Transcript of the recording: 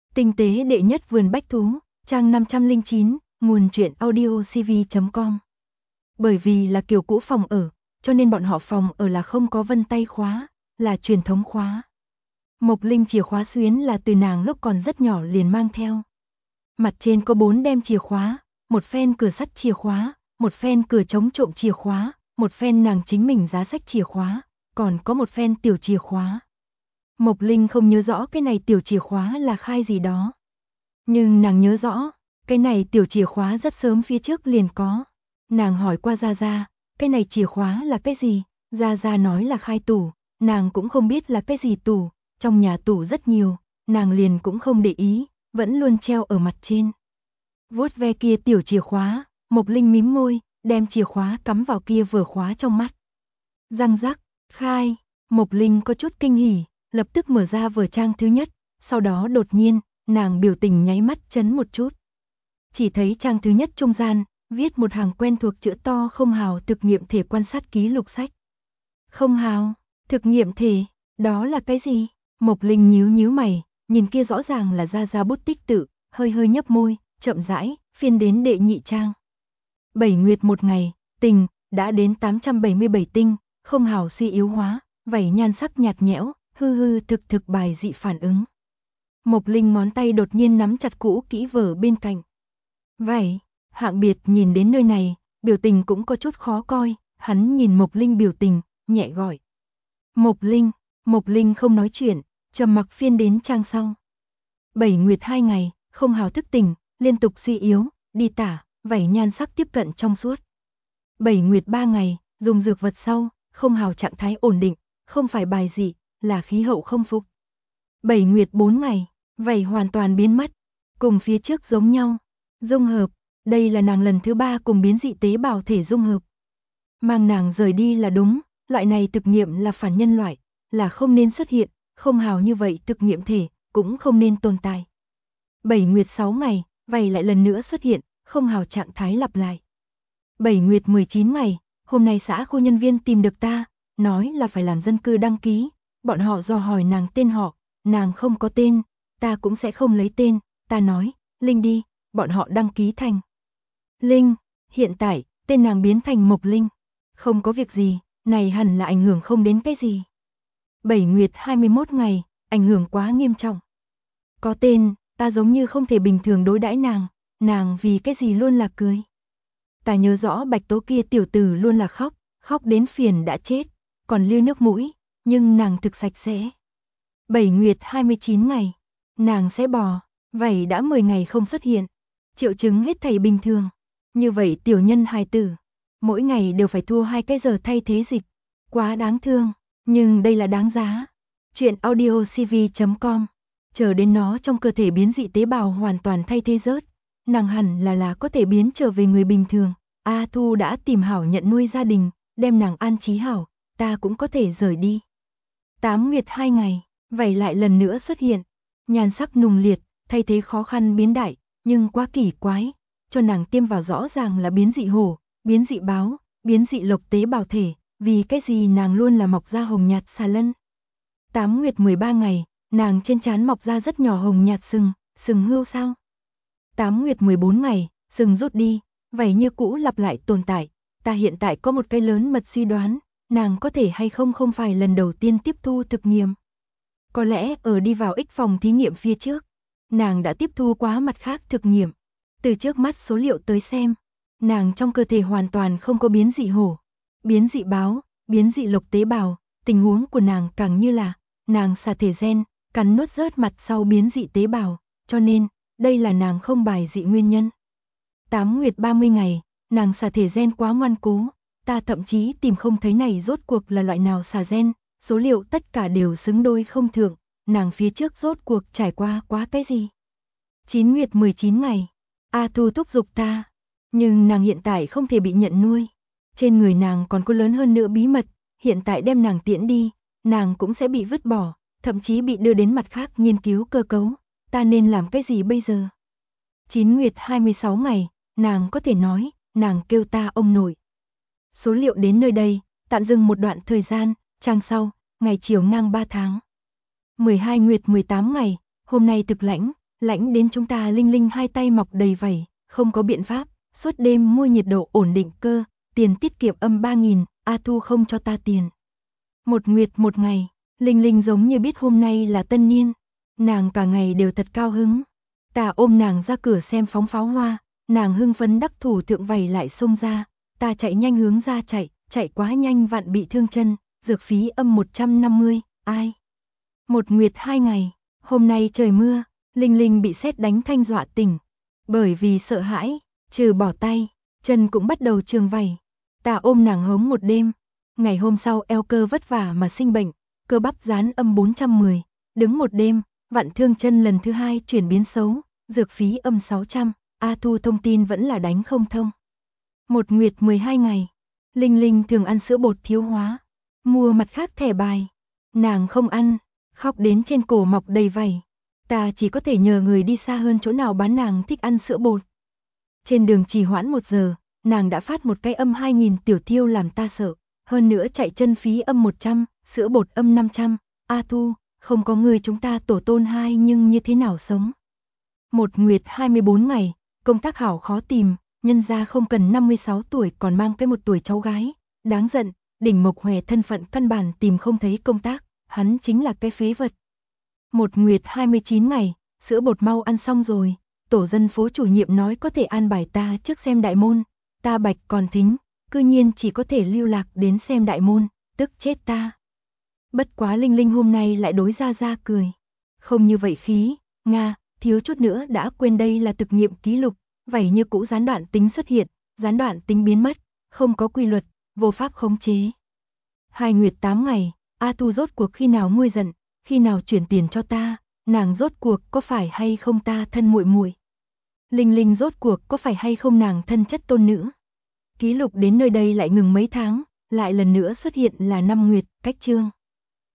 Tinh tế đệ nhất vườn bách thú, trang 509, nguồn truyện audiocv.com. Bởi vì là kiểu cũ phòng ở, cho nên bọn họ phòng ở là không có vân tay khóa, là truyền thống khóa. Mộc Linh chìa khóa xuyến là từ nàng lúc còn rất nhỏ liền mang theo. Mặt trên có 4 đem chìa khóa, một phen cửa sắt chìa khóa, một phen cửa chống trộm chìa khóa, một phen nàng chính mình giá sách chìa khóa, còn có một phen tiểu chìa khóa. Mộc Linh không nhớ rõ cái này tiểu chìa khóa là khai gì đó. Nhưng nàng nhớ rõ, cái này tiểu chìa khóa rất sớm phía trước liền có. Nàng hỏi qua Gia Gia, cái này chìa khóa là cái gì? Gia Gia nói là khai tủ, nàng cũng không biết là cái gì tủ, trong nhà tủ rất nhiều, nàng liền cũng không để ý, vẫn luôn treo ở mặt trên. Vuốt ve kia tiểu chìa khóa, Mộc Linh mím môi, đem chìa khóa cắm vào kia vừa khóa trong mắt. Răng rắc, khai, Mộc Linh có chút kinh hỉ, lập tức mở ra vở trang thứ nhất, sau đó đột nhiên, nàng biểu tình nháy mắt chấn một chút. Chỉ thấy trang thứ nhất trung gian, viết một hàng quen thuộc chữ to không hào thực nghiệm thể quan sát ký lục sách. Không hào, thực nghiệm thể, đó là cái gì? Mộc Linh nhíu nhíu mày, nhìn kia rõ ràng là Gia Gia bút tích tự, hơi hơi nhấp môi, chậm rãi, phiên đến đệ nhị trang. 7 nguyệt một ngày, tình, đã đến 877 tinh, không hào suy yếu hóa, vảy nhan sắc nhạt nhẽo, hư hư thực thực bài dị phản ứng. Mộc Linh ngón tay đột nhiên nắm chặt cũ kỹ vở bên cạnh. Vậy, Hạng Biệt nhìn đến nơi này, biểu tình cũng có chút khó coi, hắn nhìn Mộc Linh biểu tình, nhẹ gọi. Mộc Linh không nói chuyện, trầm mặc phiên đến trang sau. 7 nguyệt 2 ngày, không hào thức tỉnh, liên tục suy yếu, đi tả, vảy nhan sắc tiếp cận trong suốt. 7 nguyệt 3 ngày, dùng dược vật sau, không hào trạng thái ổn định, không phải bài dị, là khí hậu không phục. 7 nguyệt 4 ngày, vảy hoàn toàn biến mất, cùng phía trước giống nhau. Dung hợp, đây là nàng lần thứ 3 cùng biến dị tế bào thể dung hợp. Mang nàng rời đi là đúng, loại này thực nghiệm là phản nhân loại, là không nên xuất hiện, không hào như vậy thực nghiệm thể, cũng không nên tồn tại. 7 nguyệt 6 ngày, vảy lại lần nữa xuất hiện, không hào trạng thái lặp lại. 7 nguyệt 19 ngày, hôm nay xã khu nhân viên tìm được ta, nói là phải làm dân cư đăng ký, bọn họ dò hỏi nàng tên họ, nàng không có tên, ta cũng sẽ không lấy tên, ta nói, Linh đi, bọn họ đăng ký thành Linh, hiện tại, tên nàng biến thành Mộc Linh. Không có việc gì, này hẳn là ảnh hưởng không đến cái gì. 7 nguyệt 21 ngày, ảnh hưởng quá nghiêm trọng. Có tên, ta giống như không thể bình thường đối đãi nàng vì cái gì luôn là cười. Ta nhớ rõ Bạch Tố kia tiểu tử luôn là khóc, khóc đến phiền đã chết, còn lưu nước mũi, nhưng nàng thực sạch sẽ. 7 nguyệt 29 ngày, nàng sẽ bò, vảy đã 10 ngày không xuất hiện, triệu chứng hết thảy bình thường. Như vậy tiểu nhân hài tử, mỗi ngày đều phải thua 2 cái giờ thay thế dịch, quá đáng thương, nhưng đây là đáng giá. Chuyện audiocv.com, chờ đến nó trong cơ thể biến dị tế bào hoàn toàn thay thế rớt, nàng hẳn là có thể biến trở về người bình thường. A Thu đã tìm hảo nhận nuôi gia đình, đem nàng an trí hảo, ta cũng có thể rời đi. 8 nguyệt 2 ngày, vảy lại lần nữa xuất hiện, nhan sắc nùng liệt, thay thế khó khăn biến đại, nhưng quá kỳ quái, cho nàng tiêm vào rõ ràng là biến dị hổ, biến dị báo, biến dị lộc tế bào thể, vì cái gì nàng luôn là mọc ra hồng nhạt xà lân. 8 nguyệt 13 ngày, nàng trên trán mọc ra rất nhỏ hồng nhạt sừng hươu sao. 8 nguyệt 14 ngày, sừng rút đi, vảy như cũ lặp lại tồn tại, ta hiện tại có một cái lớn mật suy đoán, nàng có thể hay không phải lần đầu tiên tiếp thu thực nghiệm. Có lẽ ở đi vào X phòng thí nghiệm phía trước, nàng đã tiếp thu quá mặt khác thực nghiệm. Từ trước mắt số liệu tới xem, nàng trong cơ thể hoàn toàn không có biến dị hổ, biến dị báo, biến dị lộc tế bào, tình huống của nàng càng như là, nàng xà thể gen, cắn nuốt rớt mặt sau biến dị tế bào, cho nên, đây là nàng không bài dị nguyên nhân. 8 nguyệt 30 ngày, nàng xà thể gen quá ngoan cố, ta thậm chí tìm không thấy này rốt cuộc là loại nào xà gen, số liệu tất cả đều xứng đôi không thượng, nàng phía trước rốt cuộc trải qua quá cái gì. 9 nguyệt 19 ngày, A Thu thúc giục ta, nhưng nàng hiện tại không thể bị nhận nuôi. Trên người nàng còn có lớn hơn nữa bí mật, hiện tại đem nàng tiễn đi, nàng cũng sẽ bị vứt bỏ, thậm chí bị đưa đến mặt khác nghiên cứu cơ cấu, ta nên làm cái gì bây giờ? 9 nguyệt 26 ngày, nàng có thể nói, nàng kêu ta ông nội. Số liệu đến nơi đây, tạm dừng một đoạn thời gian, trang sau, ngày chiều ngang 3 tháng. 12 nguyệt 18 ngày, hôm nay thực lãnh, Lạnh đến chúng ta Linh Linh hai tay mọc đầy vảy, không có biện pháp, suốt đêm mua nhiệt độ ổn định cơ, tiền tiết kiệm âm 3.000, A Thu không cho ta tiền. Một nguyệt một ngày, Linh Linh giống như biết hôm nay là tân niên, nàng cả ngày đều thật cao hứng. Ta ôm nàng ra cửa xem phóng pháo hoa, nàng hưng phấn đắc thủ thượng vảy lại xông ra, ta chạy nhanh hướng ra chạy quá nhanh vặn bị thương chân, dược phí âm 150, ai. Một nguyệt 2 ngày, hôm nay trời mưa, Linh Linh bị sét đánh thanh dọa tỉnh, bởi vì sợ hãi, trừ bỏ tay, chân cũng bắt đầu trường vảy. Ta ôm nàng hống một đêm, ngày hôm sau eo cơ vất vả mà sinh bệnh, cơ bắp dán âm 410, đứng một đêm, vặn thương chân lần thứ 2 chuyển biến xấu, dược phí âm 600, A Thu thông tin vẫn là đánh không thông. Một nguyệt 12 ngày, Linh Linh thường ăn sữa bột thiếu hóa, mua mặt khác thẻ bài, nàng không ăn, khóc đến trên cổ mọc đầy vảy. Ta chỉ có thể nhờ người đi xa hơn chỗ nào bán nàng thích ăn sữa bột. Trên đường trì hoãn 1 giờ, nàng đã phát một cái âm 2.000 tiểu thiêu làm ta sợ, hơn nữa chạy chân phí âm 100, sữa bột âm 500, A Thu, không có người chúng ta tổ tôn hai nhưng như thế nào sống. Một nguyệt 24 ngày, công tác hảo khó tìm, nhân gia không cần 56 tuổi còn mang cái 1 tuổi cháu gái, đáng giận, đỉnh Mộc Hòe thân phận căn bản tìm không thấy công tác, hắn chính là cái phế vật. Một nguyệt 29 ngày, sữa bột mau ăn xong rồi, tổ dân phố chủ nhiệm nói có thể an bài ta trước xem đại môn, ta bạch còn thính, cư nhiên chỉ có thể lưu lạc đến xem đại môn, tức chết ta. Bất quá Linh Linh hôm nay lại đối ra cười. Không như vậy khí, Nga, thiếu chút nữa đã quên đây là thực nghiệm ký lục, vảy như cũ gián đoạn tính xuất hiện, gián đoạn tính biến mất, không có quy luật, vô pháp khống chế. 2 nguyệt 8 ngày, A Thu rốt cuộc khi nào nguôi giận, khi nào chuyển tiền cho ta, nàng rốt cuộc có phải hay không ta thân muội muội. Linh Linh rốt cuộc có phải hay không nàng thân chất tôn nữ. Ký lục đến nơi đây lại ngừng mấy tháng, lại lần nữa xuất hiện là 5 nguyệt, cách chương.